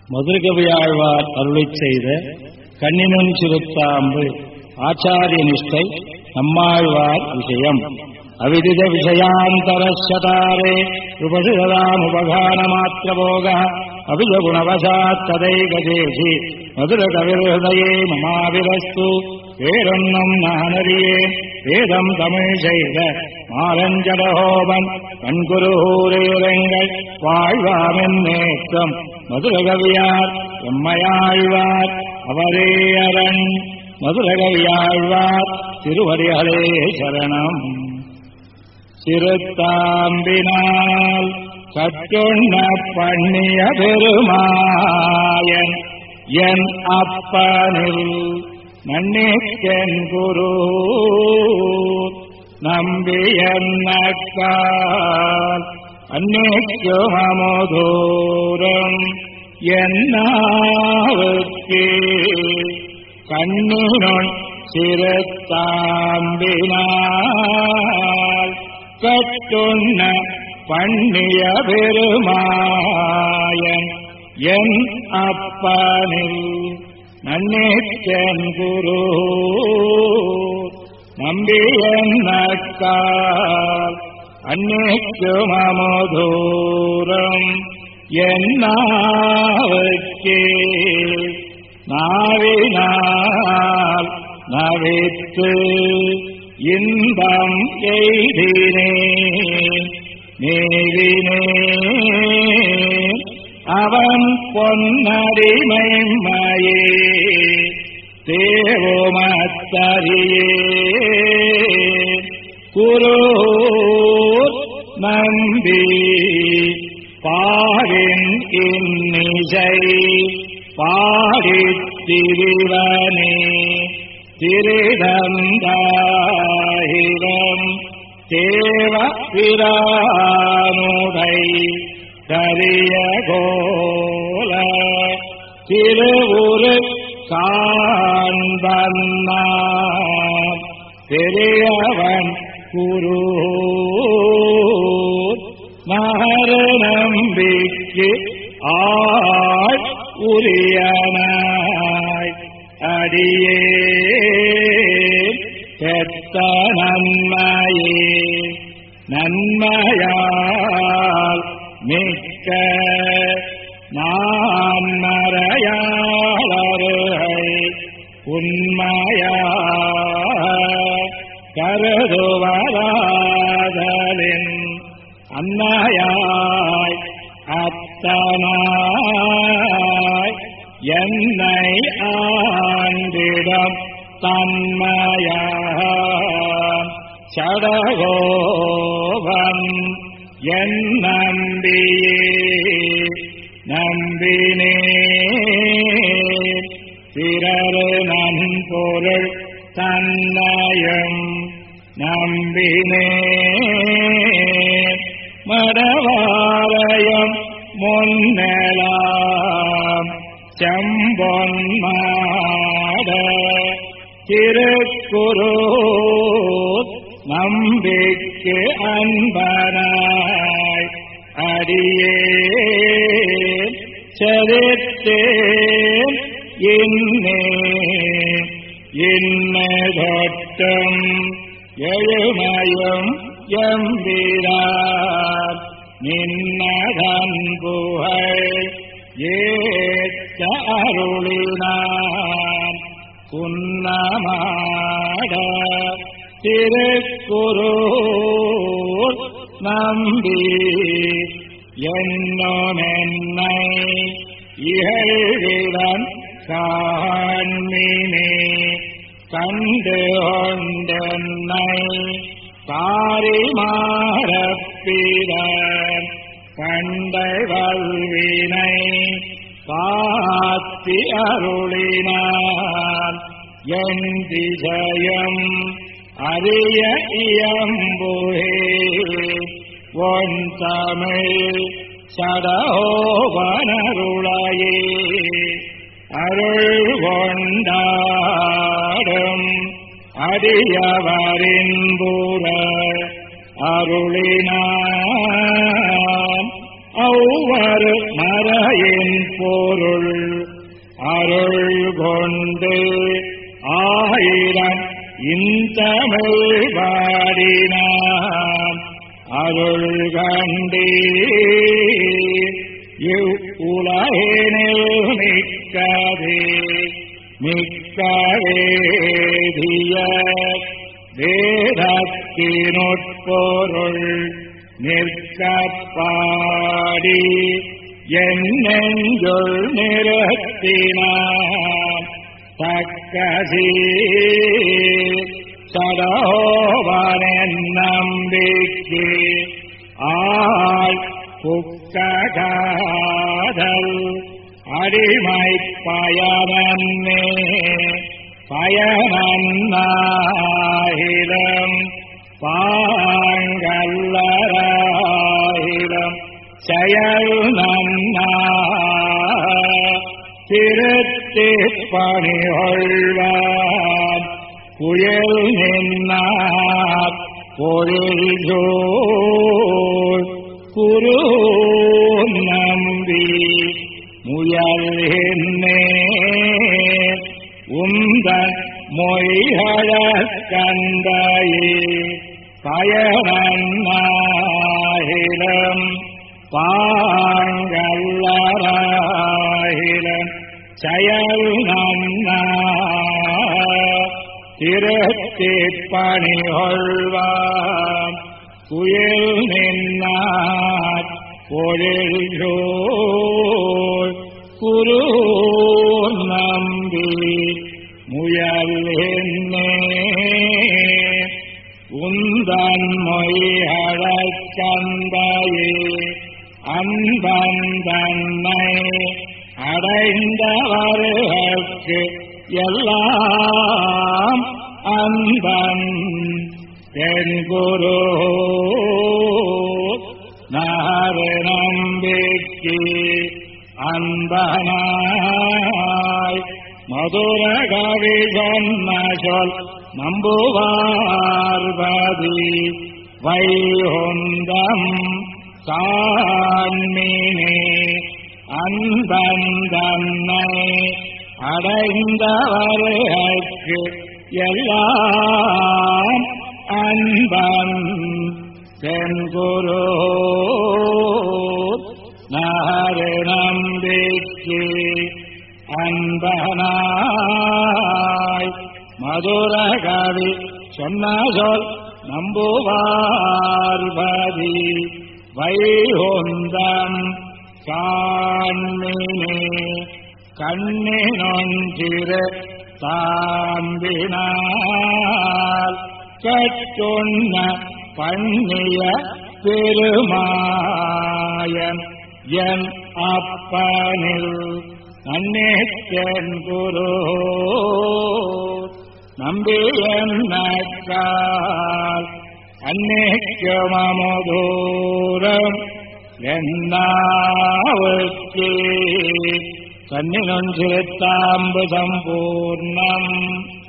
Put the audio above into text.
மதுரகவியாழ்வார் அருளிச் செய்த கண்ணினும் சிறுத்தாம்பு ஆச்சாரிய நிஷ்டை நம்மாழ்வார் விஷயம். அவிதித விஷயாந்தரஸ்யதாரே உபசிததாமுபகானமாத்திரபோக அபிஜகுணவசாத் ததைகதேசி மதுரகவிர்ஹதயே மமாவிரஸ்து வேறொன்னும் நானறியே வேதம் தமிழ் செய்த மாலஞ்சடஹோபன் கண்குருகூரேரங்கள் வாழ்வாமென் நேற்றம் மதுரகவியார் எம்மையாழ்வார் அவரே அரண். மதுரகவியாழ்வார் திருவடிகளே சரணம். சிறுத்தாம்பினால் கட்டுண்ண பண்ணிய பெருமாயன் என் அப்பனில் நன்னிக்கென் குரு நம்பியன்னக்கால் அன்னிக்கும் அமுதூரம் என்னாவுக்கு கண்ணினுள் சிறுத்தாம்பினால் கட்டுண்ண பண்ணிய பெருமாயன் என் அப்பனில் நன்னிக்கென் குரு நம்பியன்னக்கால் அன்னிக்கும் அமுதூரம் என்னாவுக்கு நாவினால் நவித்து இன்பம் எய்தினே நேவினே அவன் பொன்னடிமைமையே தேவோமத்தரியே குரு நம்பி பாடின் இன்னிசை பாடித் திரிவனே திரிதந்தாயிரம் தேவ பிரானுடை கரிய கோல திருவுரு காண்பன்னான் பெரியவன் குரு நகர நம்பிக்கு ஆள் உரியனாய் அடியே பெத்த நன்மையே நன்மையால் மிக்க நான் மறையாளரை உண்மையா கருதுவராதலின் அன்னையாய் அத்தனாய் என்னை ஆண்டிடம் தன்மையா சடகோபன் என் நம்பியே நம்பினே பிறரு நன்பொருள் தன்னையும் நம்பினே மடவாரயம் முன்னெலாம் செம்பொன்மாட திருக்குரு நம்பிக்கு அன்பனாய் அடியே சரித்தேன் இன்னே இன்னதொட்டும் எழுமையும் எம்பிரார் நின்னதன் புகழ் ஏற்ற அருளினான் குன்னமாட திருக்குரு நம்பி என்னை இகழ்விடன் காண்மினே கண்டு கொண்டென்னை தாரிமாறப்பிடன் கண்டை வல்வினை காத்தி அருளினான் என் திசையம் அறிய இயம்புகே ஒன் தமிழ் சடோவனருளையே அருள் கொண்டாடும் அடியவரின்புற அருளினான் ஒவ்வொரு மறையின் பொருள் அருள் கொண்டு ஆயிரம் இந்தமிழ் பாடினான் அருள் கண்டே இவ்வுலகினில் மிக்கவேதிய வேதத்தினுட்பொருள் நிற்கப்பாடி என் நெஞ்சுள் நிறுத்தினான் தக்கசி சடோவனென் நம்பிக்கை ஆள் புக்ககாதல் அடிமை பயனன்னே பயனன்னாயிரம் பாங்கல்லராயிரம் செயல் நன்னா திருத்திப் பணிகொள்வான் புயல் நின்னார் பொருள்சோர் குரு நம்பி முயல் என்னே உந்தன் மொய்களக் கந்தையே பயனன்னாயிரம் பாங்கல்லராயிரம் செயல் நன்னா திருத்திப் பணிகொள்வான் புயல் நின்னார் பொருள்சோர் குரு நம்பி முயல் என்னே உந்தன் மொய்களக் கந்தையே அன்பன் தன்னை அடைந்தவர்களுக்கு எல்லாம் அன்பன் என் குரு நாறு நம்பிக்கை அன்பனாய் மதுர கவி சொன்ன சொல் நம்புவார்பதி வைகுந்தம் காண்மினே அன்பன் தன்னை அடைந்தவர்களுக்கு எல்லாம் அன்பன் தென்குரு நாறு நம்பிக்கை அன்பனாய் மதுர கவி சொன்ன சொல் நம்புவார்பதி வைகுந்தம் காண்மினே கண்ணினொன்றிரு தாம்பினால் கட்டுண்ண பண்ணிய பெருமாயன் என் அப்பனில் நன்னேத்தன் குரு நம்பியன்னால் அன்னைக்குமதூரம் എന്നാവത്തെ കണ്ണിനൊഞ്ചിലെത്താമ്പ് സമ്പൂർണം